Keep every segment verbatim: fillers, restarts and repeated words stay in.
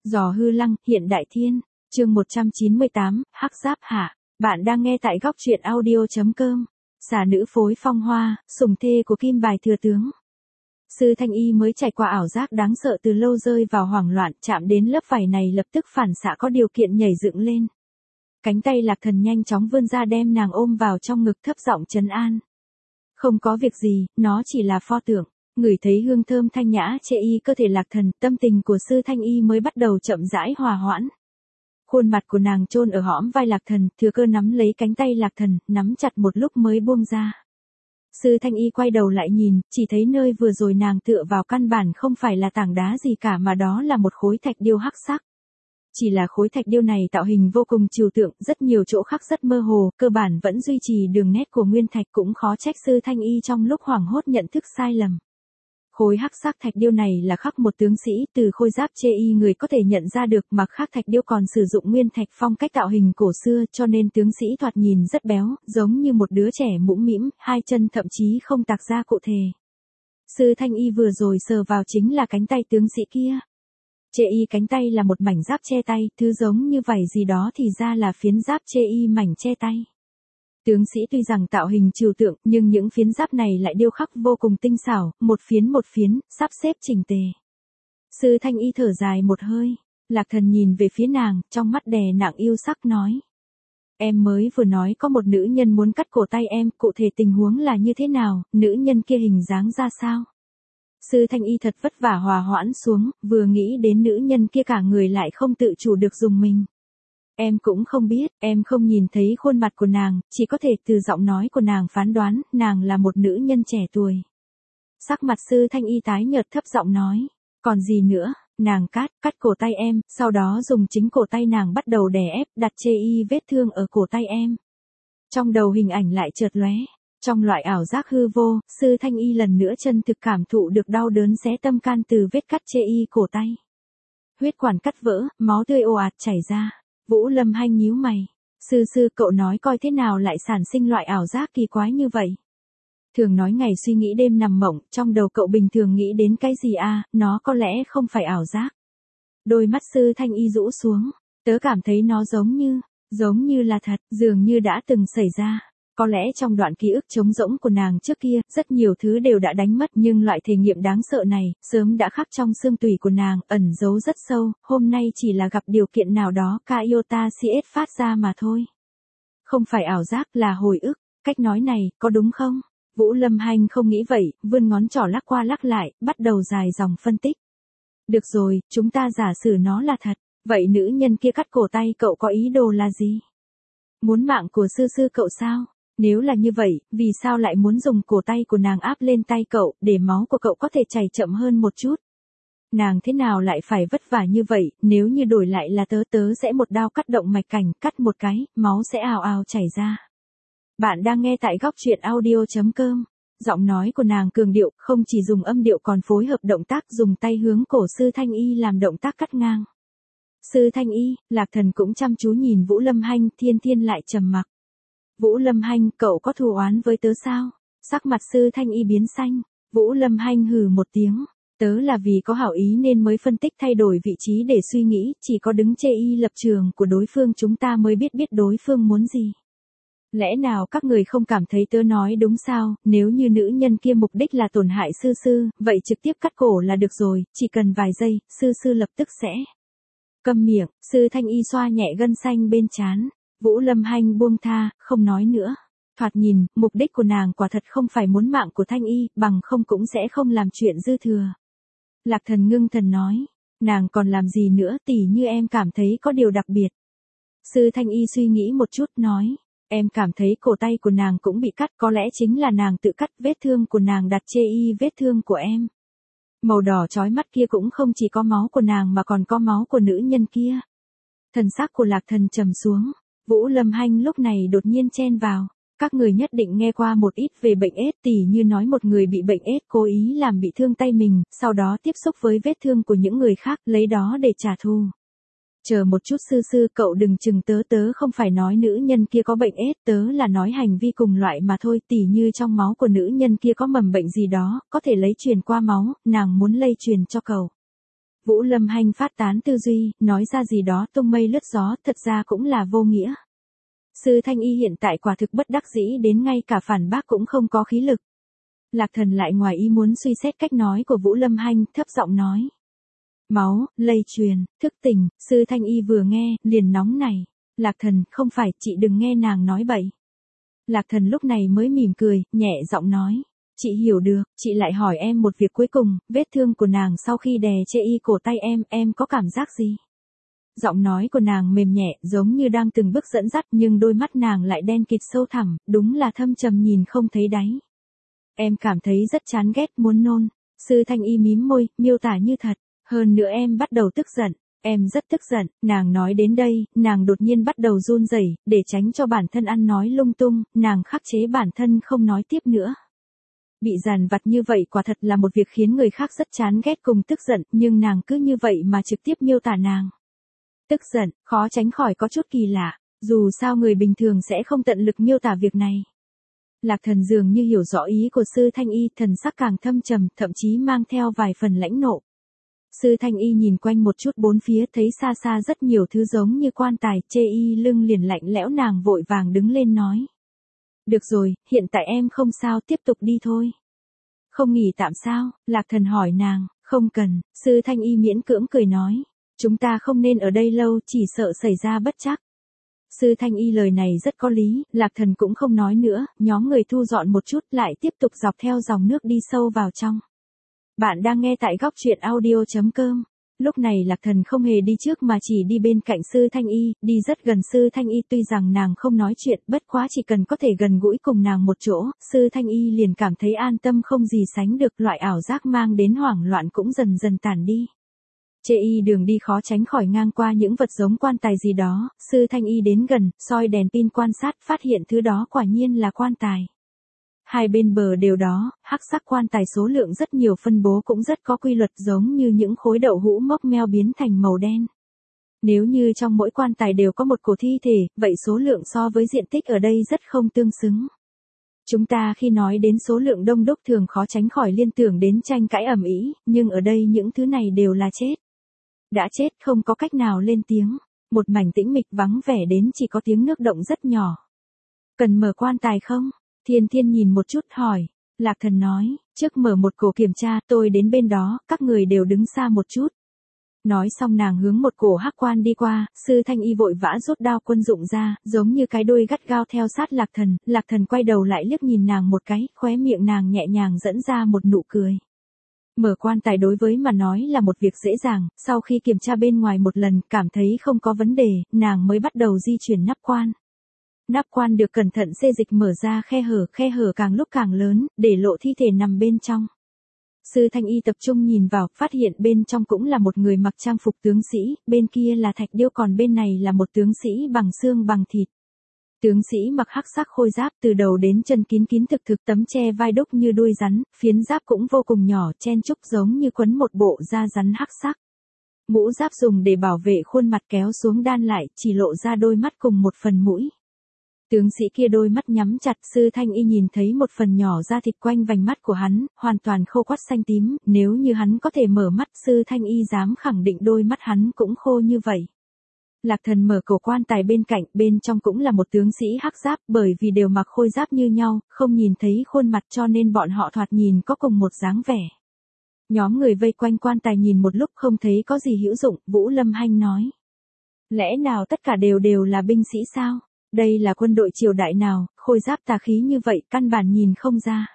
Giò hư lăng, hiện đại thiên, chương một trăm chín mươi tám, hắc giáp hạ. Bạn đang nghe tại góc truyện audio.com. Xà nữ phối phong hoa, sủng thê của kim bài thừa tướng. Sư Thanh Y mới trải qua ảo giác đáng sợ từ lâu rơi vào hoảng loạn, chạm đến lớp vải này lập tức phản xạ có điều kiện nhảy dựng lên. Cánh tay Lạc Thần nhanh chóng vươn ra đem nàng ôm vào trong ngực thấp giọng trấn an. Không có việc gì, nó chỉ là pho tượng. Ngửi thấy hương thơm thanh nhã chê y cơ thể Lạc Thần, tâm tình của Sư Thanh Y mới bắt đầu chậm rãi hòa hoãn. Khuôn mặt của nàng chôn ở hõm vai Lạc Thần, thừa cơ nắm lấy cánh tay Lạc Thần, nắm chặt một lúc mới buông ra. Sư Thanh Y quay đầu lại nhìn, chỉ thấy nơi vừa rồi nàng tựa vào căn bản không phải là tảng đá gì cả mà đó là một khối thạch điêu hắc sắc. Chỉ là khối thạch điêu này tạo hình vô cùng trừu tượng, rất nhiều chỗ khắc rất mơ hồ, cơ bản vẫn duy trì đường nét của nguyên thạch, cũng khó trách Sư Thanh Y trong lúc hoảng hốt nhận thức sai lầm. Khối hắc sắc thạch điêu này là khắc một tướng sĩ, từ khôi giáp chê y người có thể nhận ra được, mà khắc thạch điêu còn sử dụng nguyên thạch phong cách tạo hình cổ xưa, cho nên tướng sĩ thoạt nhìn rất béo, giống như một đứa trẻ mũm mĩm, hai chân thậm chí không tạc ra cụ thể. Sư Thanh Y vừa rồi sờ vào chính là cánh tay tướng sĩ kia. Chê y cánh tay là một mảnh giáp che tay, thứ giống như vảy gì đó thì ra là phiến giáp chê y mảnh che tay. Tướng sĩ tuy rằng tạo hình trừu tượng, nhưng những phiến giáp này lại điêu khắc vô cùng tinh xảo, một phiến một phiến, sắp xếp chỉnh tề. Sư Thanh Y thở dài một hơi, Lạc Thần nhìn về phía nàng, trong mắt đè nặng yêu sắc nói. Em mới vừa nói có một nữ nhân muốn cắt cổ tay em, cụ thể tình huống là như thế nào, nữ nhân kia hình dáng ra sao? Sư Thanh Y thật vất vả hòa hoãn xuống, vừa nghĩ đến nữ nhân kia cả người lại không tự chủ được dùng mình. Em cũng không biết, em không nhìn thấy khuôn mặt của nàng, chỉ có thể từ giọng nói của nàng phán đoán, nàng là một nữ nhân trẻ tuổi. Sắc mặt Sư Thanh Y tái nhợt thấp giọng nói, còn gì nữa, nàng cắt, cắt cổ tay em, sau đó dùng chính cổ tay nàng bắt đầu đè ép, đặt chê y vết thương ở cổ tay em. Trong đầu hình ảnh lại chợt lóe, trong loại ảo giác hư vô, Sư Thanh Y lần nữa chân thực cảm thụ được đau đớn xé tâm can từ vết cắt chê y cổ tay. Huyết quản cắt vỡ, máu tươi ồ ạt chảy ra. Vũ Lâm Hanh nhíu mày. Sư sư cậu nói coi thế nào lại sản sinh loại ảo giác kỳ quái như vậy. Thường nói ngày suy nghĩ đêm nằm mộng, trong đầu cậu bình thường nghĩ đến cái gì à, nó có lẽ không phải ảo giác. Đôi mắt Sư Thanh Y rũ xuống, tớ cảm thấy nó giống như, giống như là thật, dường như đã từng xảy ra. Có lẽ trong đoạn ký ức trống rỗng của nàng trước kia, rất nhiều thứ đều đã đánh mất, nhưng loại thể nghiệm đáng sợ này, sớm đã khắc trong xương tủy của nàng, ẩn giấu rất sâu, hôm nay chỉ là gặp điều kiện nào đó ca iota cs phát ra mà thôi. Không phải ảo giác, là hồi ức, cách nói này, có đúng không? Vũ Lâm Hanh không nghĩ vậy, vươn ngón trỏ lắc qua lắc lại, bắt đầu dài dòng phân tích. Được rồi, chúng ta giả sử nó là thật, vậy nữ nhân kia cắt cổ tay cậu có ý đồ là gì? Muốn mạng của sư sư cậu sao? Nếu là như vậy, vì sao lại muốn dùng cổ tay của nàng áp lên tay cậu, để máu của cậu có thể chảy chậm hơn một chút? Nàng thế nào lại phải vất vả như vậy, nếu như đổi lại là tớ tớ sẽ một đao cắt động mạch cảnh, cắt một cái, máu sẽ ào ào chảy ra. Bạn đang nghe tại góc truyện audio.com. Giọng nói của nàng cường điệu, không chỉ dùng âm điệu còn phối hợp động tác dùng tay hướng cổ Sư Thanh Y làm động tác cắt ngang. Sư Thanh Y, Lạc Thần cũng chăm chú nhìn Vũ Lâm Hanh, Thiên Thiên lại trầm mặc. Vũ Lâm Hanh, cậu có thù oán với tớ sao? Sắc mặt Sư Thanh Y biến xanh. Vũ Lâm Hanh hừ một tiếng. Tớ là vì có hảo ý nên mới phân tích thay đổi vị trí để suy nghĩ, chỉ có đứng chê y lập trường của đối phương chúng ta mới biết biết đối phương muốn gì. Lẽ nào các người không cảm thấy tớ nói đúng sao, nếu như nữ nhân kia mục đích là tổn hại sư sư, vậy trực tiếp cắt cổ là được rồi, chỉ cần vài giây, sư sư lập tức sẽ. Câm miệng, Sư Thanh Y xoa nhẹ gân xanh bên trán. Vũ Lâm Hanh buông tha, không nói nữa. Thoạt nhìn, mục đích của nàng quả thật không phải muốn mạng của Thanh Y, bằng không cũng sẽ không làm chuyện dư thừa. Lạc Thần ngưng thần nói, nàng còn làm gì nữa, tỉ như em cảm thấy có điều đặc biệt. Sư Thanh Y suy nghĩ một chút nói, em cảm thấy cổ tay của nàng cũng bị cắt, có lẽ chính là nàng tự cắt, vết thương của nàng đặt chê y vết thương của em. Màu đỏ chói mắt kia cũng không chỉ có máu của nàng mà còn có máu của nữ nhân kia. Thần sắc của Lạc Thần trầm xuống. Vũ Lâm Hanh lúc này đột nhiên chen vào. Các người nhất định nghe qua một ít về bệnh ết, tỉ như nói một người bị bệnh ết cố ý làm bị thương tay mình, sau đó tiếp xúc với vết thương của những người khác, lấy đó để trả thù. Chờ một chút sư sư, cậu đừng chừng tớ tớ không phải nói nữ nhân kia có bệnh ết, tớ là nói hành vi cùng loại mà thôi, tỉ như trong máu của nữ nhân kia có mầm bệnh gì đó, có thể lấy truyền qua máu, nàng muốn lây truyền cho cậu. Vũ Lâm Hanh phát tán tư duy, nói ra gì đó tung mây lướt gió, thật ra cũng là vô nghĩa. Sư Thanh Y hiện tại quả thực bất đắc dĩ đến ngay cả phản bác cũng không có khí lực. Lạc Thần lại ngoài ý muốn suy xét cách nói của Vũ Lâm Hanh, thấp giọng nói. Máu, lây truyền, thức tỉnh, Sư Thanh Y vừa nghe, liền nóng này. Lạc Thần, không phải, chị đừng nghe nàng nói bậy. Lạc Thần lúc này mới mỉm cười, nhẹ giọng nói. Chị hiểu được, chị lại hỏi em một việc cuối cùng, vết thương của nàng sau khi đè chê y cổ tay em, em có cảm giác gì? Giọng nói của nàng mềm nhẹ, giống như đang từng bước dẫn dắt, nhưng đôi mắt nàng lại đen kịt sâu thẳm, đúng là thâm trầm nhìn không thấy đáy. Em cảm thấy rất chán ghét, muốn nôn. Sư Thanh Y mím môi, miêu tả như thật. Hơn nữa em bắt đầu tức giận. Em rất tức giận. Nàng nói đến đây, nàng đột nhiên bắt đầu run rẩy, để tránh cho bản thân ăn nói lung tung, nàng khắc chế bản thân không nói tiếp nữa. Bị dằn vặt như vậy quả thật là một việc khiến người khác rất chán ghét cùng tức giận, nhưng nàng cứ như vậy mà trực tiếp miêu tả nàng. Tức giận, khó tránh khỏi có chút kỳ lạ, dù sao người bình thường sẽ không tận lực miêu tả việc này. Lạc Thần dường như hiểu rõ ý của Sư Thanh Y, thần sắc càng thâm trầm, thậm chí mang theo vài phần lãnh nộ. Sư Thanh Y nhìn quanh một chút bốn phía, thấy xa xa rất nhiều thứ giống như quan tài, chê y lưng liền lạnh lẽo, nàng vội vàng đứng lên nói. Được rồi, hiện tại em không sao, tiếp tục đi thôi. Không nghỉ tạm sao? Lạc Thần hỏi nàng. Không cần, Sư Thanh Y miễn cưỡng cười nói. Chúng ta không nên ở đây lâu, chỉ sợ xảy ra bất trắc. Sư Thanh Y lời này rất có lý, Lạc Thần cũng không nói nữa, nhóm người thu dọn một chút lại tiếp tục dọc theo dòng nước đi sâu vào trong. Bạn đang nghe tại góc truyện audio chấm com. Lúc này Lạc Thần không hề đi trước mà chỉ đi bên cạnh Sư Thanh Y, đi rất gần Sư Thanh Y, tuy rằng nàng không nói chuyện, bất quá chỉ cần có thể gần gũi cùng nàng một chỗ, Sư Thanh Y liền cảm thấy an tâm không gì sánh được, loại ảo giác mang đến hoảng loạn cũng dần dần tản đi. Chê y đường đi khó tránh khỏi ngang qua những vật giống quan tài gì đó, Sư Thanh Y đến gần, soi đèn pin quan sát, phát hiện thứ đó quả nhiên là quan tài. Hai bên bờ đều đó, hắc sắc quan tài số lượng rất nhiều, phân bố cũng rất có quy luật, giống như những khối đậu hũ mốc meo biến thành màu đen. Nếu như trong mỗi quan tài đều có một cổ thi thể, vậy số lượng so với diện tích ở đây rất không tương xứng. Chúng ta khi nói đến số lượng đông đúc thường khó tránh khỏi liên tưởng đến tranh cãi ầm ĩ, nhưng ở đây những thứ này đều là chết. Đã chết không có cách nào lên tiếng, một mảnh tĩnh mịch vắng vẻ đến chỉ có tiếng nước động rất nhỏ. Cần mở quan tài không? Thiên Thiên nhìn một chút hỏi. Lạc Thần nói, trước mở một cổ kiểm tra, tôi đến bên đó, các người đều đứng xa một chút. Nói xong nàng hướng một cổ hắc quan đi qua, Sư Thanh Y vội vã rút đao quân dụng ra, giống như cái đuôi gắt gao theo sát Lạc Thần, Lạc Thần quay đầu lại liếc nhìn nàng một cái, khóe miệng nàng nhẹ nhàng dẫn ra một nụ cười. Mở quan tài đối với mà nói là một việc dễ dàng, sau khi kiểm tra bên ngoài một lần, cảm thấy không có vấn đề, nàng mới bắt đầu di chuyển nắp quan. Nắp quan được cẩn thận xê dịch mở ra khe hở, khe hở càng lúc càng lớn, để lộ thi thể nằm bên trong. Sư Thanh Y tập trung nhìn vào, phát hiện bên trong cũng là một người mặc trang phục tướng sĩ, bên kia là thạch điêu, còn bên này là một tướng sĩ bằng xương bằng thịt. Tướng sĩ mặc hắc sắc khôi giáp, từ đầu đến chân kín kín thực thực, tấm che vai đúc như đuôi rắn, phiến giáp cũng vô cùng nhỏ, chen chúc giống như quấn một bộ da rắn hắc sắc. Mũ giáp dùng để bảo vệ khuôn mặt kéo xuống đan lại, chỉ lộ ra đôi mắt cùng một phần mũi. Tướng sĩ kia đôi mắt nhắm chặt, Sư Thanh Y nhìn thấy một phần nhỏ da thịt quanh vành mắt của hắn, hoàn toàn khô quắt xanh tím, nếu như hắn có thể mở mắt, Sư Thanh Y dám khẳng định đôi mắt hắn cũng khô như vậy. Lạc Thần mở cổ quan tài bên cạnh, bên trong cũng là một tướng sĩ hắc giáp, bởi vì đều mặc khôi giáp như nhau, không nhìn thấy khuôn mặt cho nên bọn họ thoạt nhìn có cùng một dáng vẻ. Nhóm người vây quanh quan tài nhìn một lúc không thấy có gì hữu dụng, Vũ Lâm Hanh nói. Lẽ nào tất cả đều đều là binh sĩ sao? Đây là quân đội triều đại nào, khôi giáp tà khí như vậy, căn bản nhìn không ra.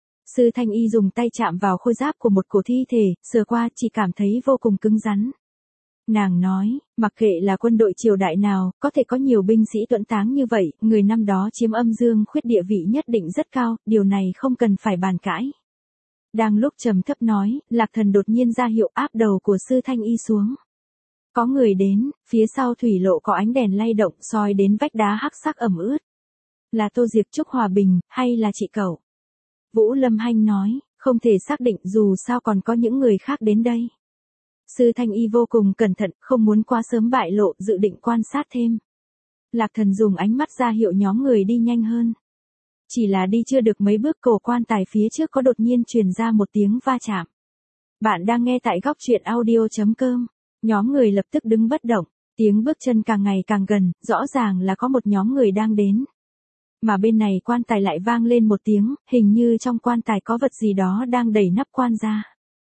Sư Thanh Y dùng tay chạm vào khôi giáp của một cổ thi thể, sờ qua chỉ cảm thấy vô cùng cứng rắn. Nàng nói, mặc kệ là quân đội triều đại nào, có thể có nhiều binh sĩ tuẫn táng như vậy, người năm đó chiếm âm dương khuyết địa vị nhất định rất cao, điều này không cần phải bàn cãi. Đang lúc trầm thấp nói, Lạc Thần đột nhiên ra hiệu áp đầu của Sư Thanh Y xuống. Có người đến, phía sau thủy lộ có ánh đèn lay động soi đến vách đá hắc sắc ẩm ướt. Là Tô Diệp Trúc Hòa Bình, hay là chị cậu? Vũ Lâm Hanh nói, không thể xác định dù sao còn có những người khác đến đây. Sư Thanh Y vô cùng cẩn thận, không muốn quá sớm bại lộ, dự định quan sát thêm. Lạc Thần dùng ánh mắt ra hiệu nhóm người đi nhanh hơn. Chỉ là đi chưa được mấy bước, cổ quan tài phía trước có đột nhiên truyền ra một tiếng va chạm. Bạn đang nghe tại góc truyện audio chấm com. Nhóm người lập tức đứng bất động, tiếng bước chân càng ngày càng gần, rõ ràng là có một nhóm người đang đến. Mà bên này quan tài lại vang lên một tiếng, hình như trong quan tài có vật gì đó đang đẩy nắp quan ra.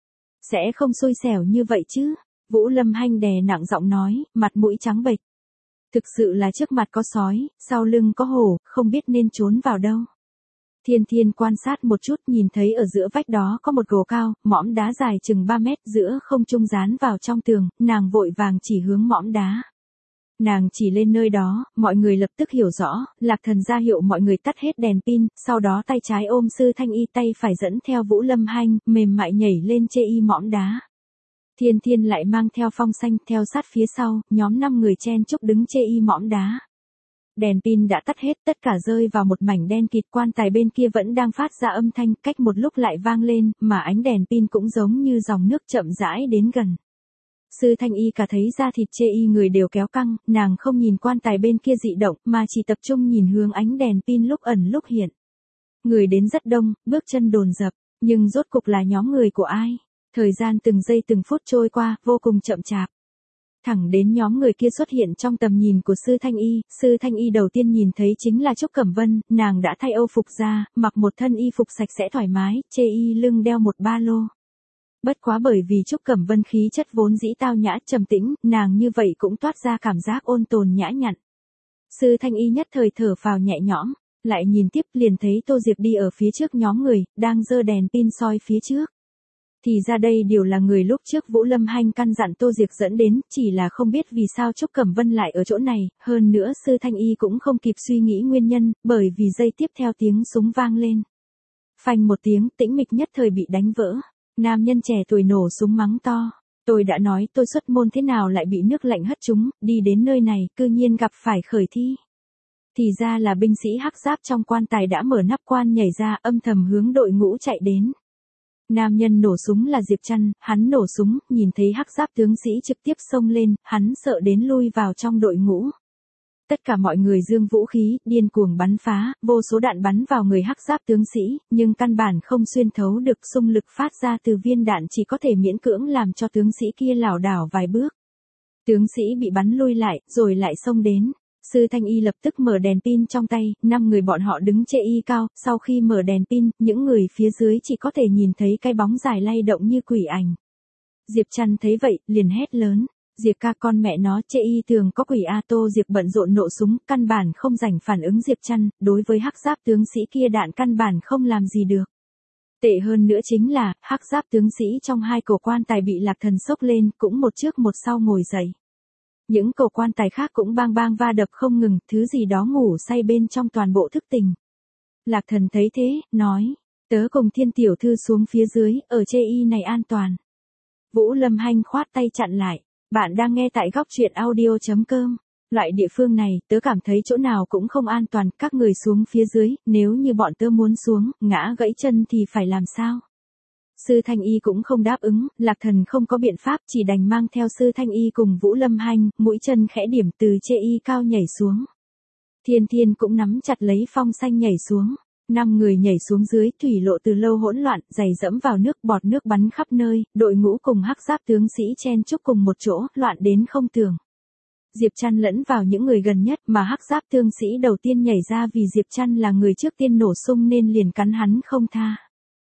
Sẽ không xui xẻo như vậy chứ? Vũ Lâm Hanh đè nặng giọng nói, mặt mũi trắng bệch. Thực sự là trước mặt có sói, sau lưng có hổ, không biết nên trốn vào đâu. Thiên Thiên quan sát một chút, nhìn thấy ở giữa vách đó có một gồ cao, mỏm đá dài chừng ba mét giữa không trung dán vào trong tường, nàng vội vàng chỉ hướng mỏm đá. Nàng chỉ lên nơi đó, mọi người lập tức hiểu rõ, Lạc Thần ra hiệu mọi người tắt hết đèn pin, sau đó tay trái ôm Sư Thanh Y, tay phải dẫn theo Vũ Lâm Hanh, mềm mại nhảy lên chê y mỏm đá. Thiên Thiên lại mang theo Phong Xanh, theo sát phía sau, nhóm năm người chen chúc đứng chê y mỏm đá. Đèn pin đã tắt hết, tất cả rơi vào một mảnh đen kịt, quan tài bên kia vẫn đang phát ra âm thanh, cách một lúc lại vang lên, mà ánh đèn pin cũng giống như dòng nước chậm rãi đến gần. Sư Thanh Y cả thấy da thịt chê y người đều kéo căng, nàng không nhìn quan tài bên kia dị động, mà chỉ tập trung nhìn hướng ánh đèn pin lúc ẩn lúc hiện. Người đến rất đông, bước chân dồn dập, nhưng rốt cục là nhóm người của ai? Thời gian từng giây từng phút trôi qua, vô cùng chậm chạp. Thẳng đến nhóm người kia xuất hiện trong tầm nhìn của Sư Thanh Y, Sư Thanh Y đầu tiên nhìn thấy chính là Trúc Cẩm Vân, nàng đã thay âu phục ra, mặc một thân y phục sạch sẽ thoải mái, chê y lưng đeo một ba lô. Bất quá bởi vì Trúc Cẩm Vân khí chất vốn dĩ tao nhã trầm tĩnh, nàng như vậy cũng toát ra cảm giác ôn tồn nhã nhặn. Sư Thanh Y nhất thời thở phào nhẹ nhõm, lại nhìn tiếp liền thấy Tô Diệp đi ở phía trước nhóm người, đang giơ đèn pin soi phía trước. Thì ra đây đều là người lúc trước Vũ Lâm Hanh căn dặn Tô Diệp dẫn đến, chỉ là không biết vì sao Trúc Cẩm Vân lại ở chỗ này, hơn nữa Sư Thanh Y cũng không kịp suy nghĩ nguyên nhân, bởi vì giây tiếp theo tiếng súng vang lên. Phanh một tiếng, tĩnh mịch nhất thời bị đánh vỡ. Nam nhân trẻ tuổi nổ súng mắng to. Tôi đã nói tôi xuất môn thế nào lại bị nước lạnh hất chúng, đi đến nơi này, cư nhiên gặp phải khởi thi. Thì ra là binh sĩ hắc giáp trong quan tài đã mở nắp quan nhảy ra, âm thầm hướng đội ngũ chạy đến. Nam nhân nổ súng là Diệp Trăn, hắn nổ súng, nhìn thấy hắc giáp tướng sĩ trực tiếp xông lên, hắn sợ đến lui vào trong đội ngũ. Tất cả mọi người giương vũ khí, điên cuồng bắn phá, vô số đạn bắn vào người hắc giáp tướng sĩ, nhưng căn bản không xuyên thấu được, xung lực phát ra từ viên đạn chỉ có thể miễn cưỡng làm cho tướng sĩ kia lảo đảo vài bước. Tướng sĩ bị bắn lui lại, rồi lại xông đến. Sư Thanh Y lập tức mở đèn pin trong tay, năm người bọn họ đứng chê y cao, sau khi mở đèn pin, những người phía dưới chỉ có thể nhìn thấy cái bóng dài lay động như quỷ ảnh. Diệp Trăn thấy vậy, liền hét lớn. Diệp ca, con mẹ nó, chê y thường có quỷ a. Tô Diệp bận rộn nổ súng, căn bản không rảnh phản ứng Diệp Trăn, đối với hắc giáp tướng sĩ kia đạn căn bản không làm gì được. Tệ hơn nữa chính là, hắc giáp tướng sĩ trong hai cổ quan tài bị Lạc Thần xốc lên, cũng một trước một sau ngồi dậy. Những cổ quan tài khác cũng bang bang va đập không ngừng, thứ gì đó ngủ say bên trong toàn bộ thức tỉnh. Lạc Thần thấy thế, nói, tớ cùng Thiên tiểu thư xuống phía dưới, ở chê y này an toàn. Vũ Lâm Hanh khoát tay chặn lại. Bạn đang nghe tại góc truyện audio chấm com. Loại địa phương này, tớ cảm thấy chỗ nào cũng không an toàn, các người xuống phía dưới, nếu như bọn tớ muốn xuống, ngã gãy chân thì phải làm sao? Sư Thanh Y cũng không đáp ứng, Lạc Thần không có biện pháp, chỉ đành mang theo Sư Thanh Y cùng Vũ Lâm Hanh, mũi chân khẽ điểm từ chê y cao nhảy xuống. Thiên Thiên cũng nắm chặt lấy Phong Xanh nhảy xuống. Năm người nhảy xuống dưới, thủy lộ từ lâu hỗn loạn, giày dẫm vào nước, bọt nước bắn khắp nơi, đội ngũ cùng hắc giáp tướng sĩ chen chúc cùng một chỗ, loạn đến không tưởng. Diệp Trăn lẫn vào những người gần nhất, mà hắc giáp tướng sĩ đầu tiên nhảy ra vì Diệp Trăn là người trước tiên nổ sung nên liền cắn hắn không tha.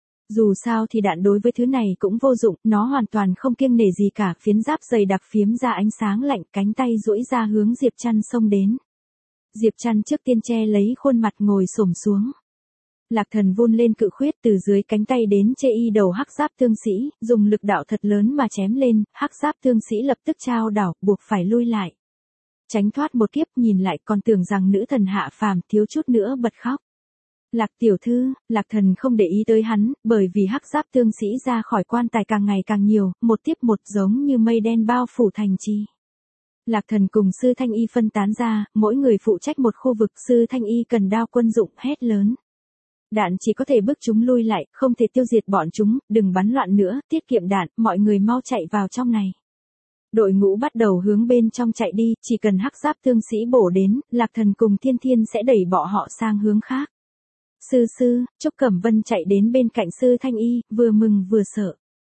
Dù sao thì đạn đối với thứ này cũng vô dụng, nó hoàn toàn không kiêng nể gì cả, phiến giáp dày đặc phiếm ra ánh sáng lạnh, cánh tay duỗi ra hướng Diệp Trăn xông đến. Diệp Trăn trước tiên che lấy khuôn mặt ngồi xổm xuống. Lạc Thần vun lên cự khuyết từ dưới cánh tay đến chê y đầu hắc giáp tướng sĩ, dùng lực đạo thật lớn mà chém lên, hắc giáp tướng sĩ lập tức trao đảo, buộc phải lui lại. Tránh thoát một kiếp, nhìn lại còn tưởng rằng nữ thần hạ phàm, thiếu chút nữa bật khóc. Lạc tiểu thư, Lạc Thần không để ý tới hắn, bởi vì hắc giáp tướng sĩ ra khỏi quan tài càng ngày càng nhiều, một tiếp một giống như mây đen bao phủ thành trì. Lạc Thần cùng Sư Thanh Y phân tán ra, mỗi người phụ trách một khu vực. Sư Thanh Y cần đao quân dụng, hét lớn. Đạn chỉ có thể bức chúng lui lại, không thể tiêu diệt bọn chúng, đừng bắn loạn nữa, tiết kiệm đạn, mọi người mau chạy vào trong này. Đội ngũ bắt đầu hướng bên trong chạy đi, chỉ cần hắc giáp tướng sĩ bổ đến, Lạc Thần cùng Thiên Thiên sẽ đẩy bọn họ sang hướng khác. Sư sư, Trúc Cẩm Vân chạy đến bên cạnh Sư Thanh Y, vừa mừng vừa sợ.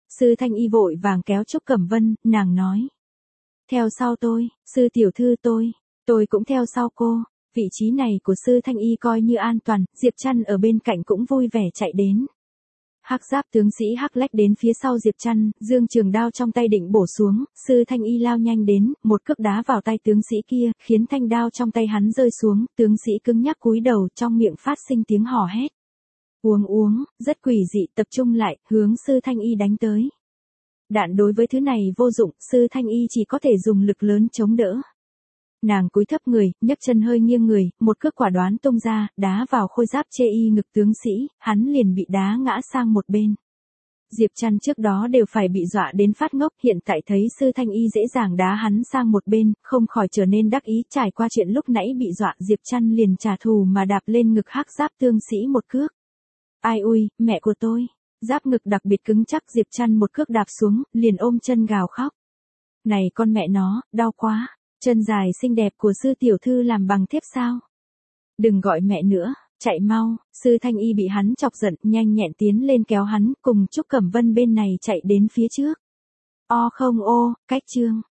Sư Thanh Y vội vàng kéo Trúc Cẩm Vân, nàng nói. Theo sau tôi, sư tiểu thư tôi, tôi cũng theo sau cô. Vị trí này của sư Thanh Y coi như an toàn, Diệp Trăn ở bên cạnh cũng vui vẻ chạy đến. Hắc giáp tướng sĩ Hắc lách đến phía sau Diệp Trăn, dương trường đao trong tay định bổ xuống, sư Thanh Y lao nhanh đến, một cước đá vào tay tướng sĩ kia, khiến thanh đao trong tay hắn rơi xuống, tướng sĩ cứng nhắc cúi đầu, trong miệng phát sinh tiếng hò hét. Uống uống, rất quỷ dị, tập trung lại, hướng sư Thanh Y đánh tới. Đạn đối với thứ này vô dụng, sư Thanh Y chỉ có thể dùng lực lớn chống đỡ. Nàng cúi thấp người, nhấc chân hơi nghiêng người, một cước quả đoán tung ra, đá vào khôi giáp chê y ngực tướng sĩ, hắn liền bị đá ngã sang một bên. Diệp Trăn trước đó đều phải bị dọa đến phát ngốc, hiện tại thấy sư Thanh Y dễ dàng đá hắn sang một bên, không khỏi trở nên đắc ý. Trải qua chuyện lúc nãy bị dọa, Diệp Trăn liền trả thù mà đạp lên ngực hắc giáp tướng sĩ một cước. Ai ui, mẹ của tôi. Giáp ngực đặc biệt cứng chắc, Diệp Trăn một cước đạp xuống, liền ôm chân gào khóc. Này con mẹ nó, đau quá. Chân dài xinh đẹp của sư tiểu thư làm bằng thép sao? Đừng gọi mẹ nữa, chạy mau. Sư Thanh Y bị hắn chọc giận, nhanh nhẹn tiến lên kéo hắn, cùng Trúc Cẩm Vân bên này chạy đến phía trước. O không ô, cách chương.